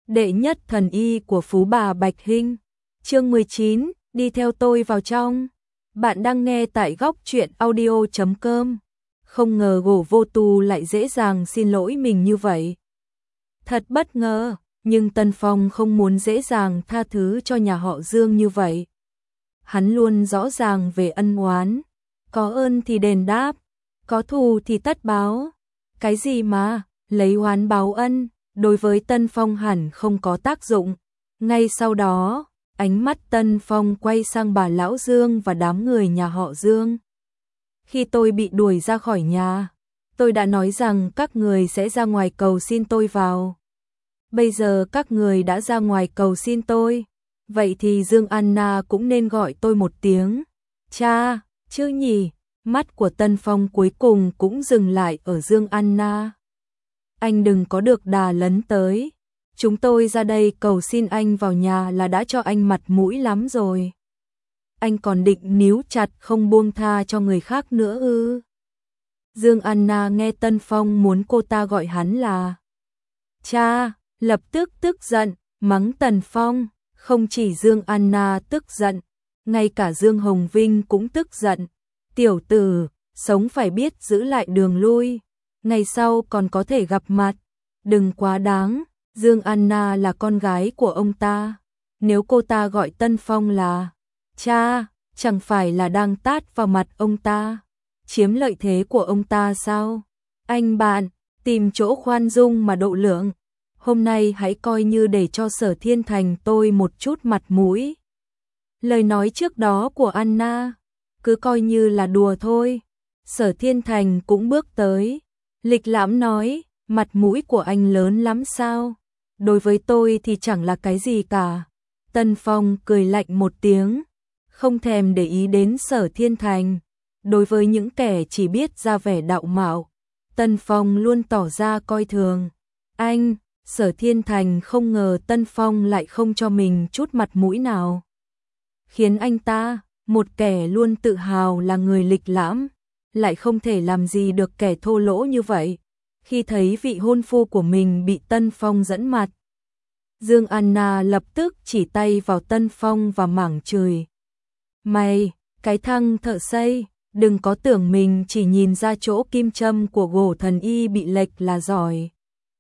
đệ nhất thần y của Phú Bà Bạch Hinh. Chương 19, đi theo tôi vào trong. Bạn đang nghe tại góc truyện audio.com. Không ngờ Gỗ Vô Tu lại dễ dàng xin lỗi mình như vậy. Thật bất ngờ, nhưng Tân Phong không muốn dễ dàng tha thứ cho nhà họ Dương như vậy. Hắn luôn rõ ràng về ân oán, có ơn thì đền đáp, có thù thì tất báo. Cái gì mà lấy oán báo ân, đối với Tân Phong hẳn không có tác dụng. Ngay sau đó, ánh mắt Tân Phong quay sang bà lão Dương và đám người nhà họ Dương. Khi tôi bị đuổi ra khỏi nhà, tôi đã nói rằng các người sẽ ra ngoài cầu xin tôi vào. Bây giờ các người đã ra ngoài cầu xin tôi, vậy thì Dương Anna cũng nên gọi tôi một tiếng cha, chứ nhỉ? Mắt của Tân Phong cuối cùng cũng dừng lại ở Dương Anna. Anh đừng có được đà lấn tới. Chúng tôi ra đây cầu xin anh vào nhà là đã cho anh mặt mũi lắm rồi. Anh còn định níu chặt không buông tha cho người khác nữa ư? Dương Anna nghe Tân Phong muốn cô ta gọi hắn là cha, lập tức tức giận, mắng Tân Phong. Không chỉ Dương Anna tức giận, ngay cả Dương Hồng Vinh cũng tức giận. Tiểu tử, sống phải biết giữ lại đường lui, ngày sau còn có thể gặp mặt. Đừng quá đáng, Dương Anna là con gái của ông ta. Nếu cô ta gọi Tân Phong là cha, chẳng phải là đang tát vào mặt ông ta, chiếm lợi thế của ông ta sao? Anh bạn, tìm chỗ khoan dung mà độ lượng. Hôm nay hãy coi như để cho Sở Thiên Thành tôi một chút mặt mũi. Lời nói trước đó của Anna, cứ coi như là đùa thôi. Sở Thiên Thành cũng bước tới, lịch lãm nói, mặt mũi của anh lớn lắm sao? Đối với tôi thì chẳng là cái gì cả. Tân Phong cười lạnh một tiếng, không thèm để ý đến Sở Thiên Thành. Đối với những kẻ chỉ biết ra vẻ đạo mạo, Tân Phong luôn tỏ ra coi thường. Anh, Sở Thiên Thành không ngờ Tân Phong lại không cho mình chút mặt mũi nào. Khiến anh ta, một kẻ luôn tự hào là người lịch lãm, lại không thể làm gì được kẻ thô lỗ như vậy. Khi thấy vị hôn phu của mình bị Tân Phong dẫn mặt, Dương Anna lập tức chỉ tay vào Tân Phong và mảng chửi. Mày, cái thằng thợ xây, đừng có tưởng mình chỉ nhìn ra chỗ kim châm của Gỗ thần y bị lệch là giỏi.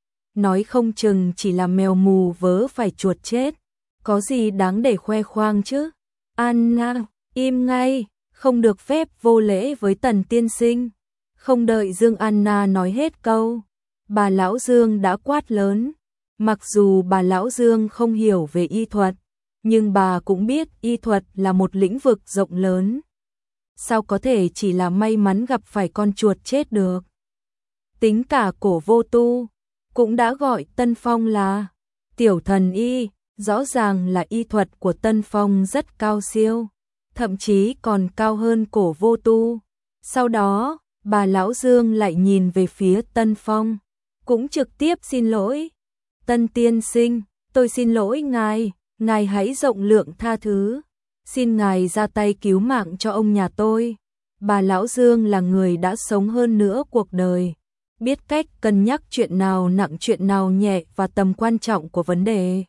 Nói không chừng chỉ là mèo mù vớ phải chuột chết, có gì đáng để khoe khoang chứ? Anna, im ngay, không được phép vô lễ với Tần tiên sinh. Không đợi Dương Anna nói hết câu, bà lão Dương đã quát lớn. Mặc dù bà lão Dương không hiểu về y thuật, nhưng bà cũng biết y thuật là một lĩnh vực rộng lớn. Sao có thể chỉ là may mắn gặp phải con chuột chết được? Tính cả Cổ Vô Tu cũng đã gọi Tân Phong là tiểu thần y, rõ ràng là y thuật của Tân Phong rất cao siêu, thậm chí còn cao hơn Cổ Vô Tu. Sau đó, bà lão Dương lại nhìn về phía Tân Phong, cũng trực tiếp xin lỗi. Tân tiên sinh, tôi xin lỗi ngài, ngài hãy rộng lượng tha thứ. Xin ngài ra tay cứu mạng cho ông nhà tôi. Bà lão Dương là người đã sống hơn nữa cuộc đời, biết cách cân nhắc chuyện nào nặng chuyện nào nhẹ và tầm quan trọng của vấn đề.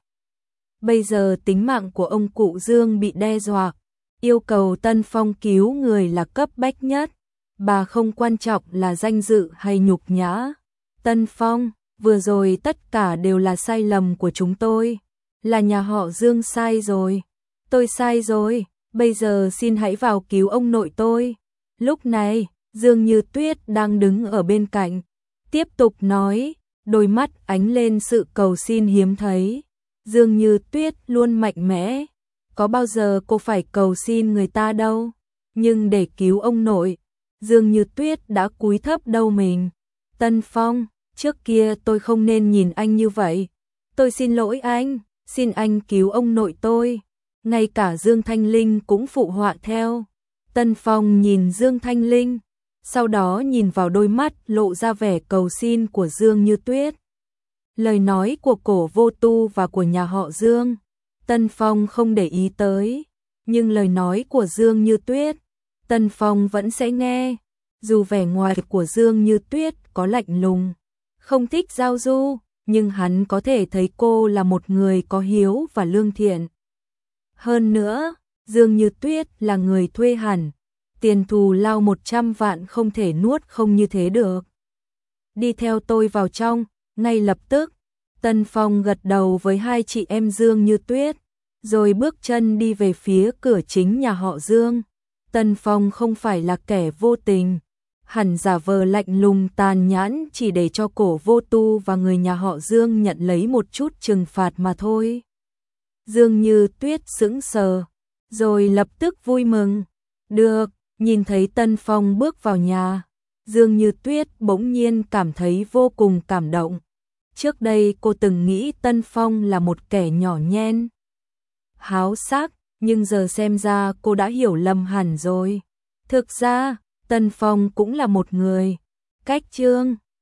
Bây giờ tính mạng của ông cụ Dương bị đe dọa, yêu cầu Tân Phong cứu người là cấp bách nhất. Bà không quan trọng là danh dự hay nhục nhã. Tân Phong, vừa rồi tất cả đều là sai lầm của chúng tôi, là nhà họ Dương sai rồi. Tôi sai rồi, bây giờ xin hãy vào cứu ông nội tôi. Lúc này, Dương Như Tuyết đang đứng ở bên cạnh, tiếp tục nói, đôi mắt ánh lên sự cầu xin hiếm thấy. Dương Như Tuyết luôn mạnh mẽ, có bao giờ cô phải cầu xin người ta đâu, nhưng để cứu ông nội, Dương Như Tuyết đã cúi thấp đầu mình. Tân Phong, trước kia tôi không nên nhìn anh như vậy. Tôi xin lỗi anh, xin anh cứu ông nội tôi. Ngay cả Dương Thanh Linh cũng phụ họa theo. Tân Phong nhìn Dương Thanh Linh, sau đó nhìn vào đôi mắt lộ ra vẻ cầu xin của Dương Như Tuyết. Lời nói của Cổ Vô Tu và của nhà họ Dương, Tân Phong không để ý tới, nhưng lời nói của Dương Như Tuyết, Tân Phong vẫn sẽ nghe. Dù vẻ ngoài của Dương Như Tuyết có lạnh lùng, không thích giao du, nhưng hắn có thể thấy cô là một người có hiếu và lương thiện. Hơn nữa, Dương Như Tuyết là người thuê hẳn, tiền thù lao 100 vạn không thể nuốt không như thế được. Đi theo tôi vào trong, ngay lập tức, Tân Phong gật đầu với hai chị em Dương Như Tuyết, rồi bước chân đi về phía cửa chính nhà họ Dương. Tân Phong không phải là kẻ vô tình, hẳn giả vờ lạnh lùng tàn nhẫn chỉ để cho Cổ Vô Tu và người nhà họ Dương nhận lấy một chút trừng phạt mà thôi. Dương Như Tuyết sững sờ, rồi lập tức vui mừng. Được, nhìn thấy Tân Phong bước vào nhà, Dương Như Tuyết bỗng nhiên cảm thấy vô cùng cảm động. Trước đây cô từng nghĩ Tân Phong là một kẻ nhỏ nhen, háo sắc, nhưng giờ xem ra cô đã hiểu lầm hẳn rồi. Thực ra, Tân Phong cũng là một người cách chương.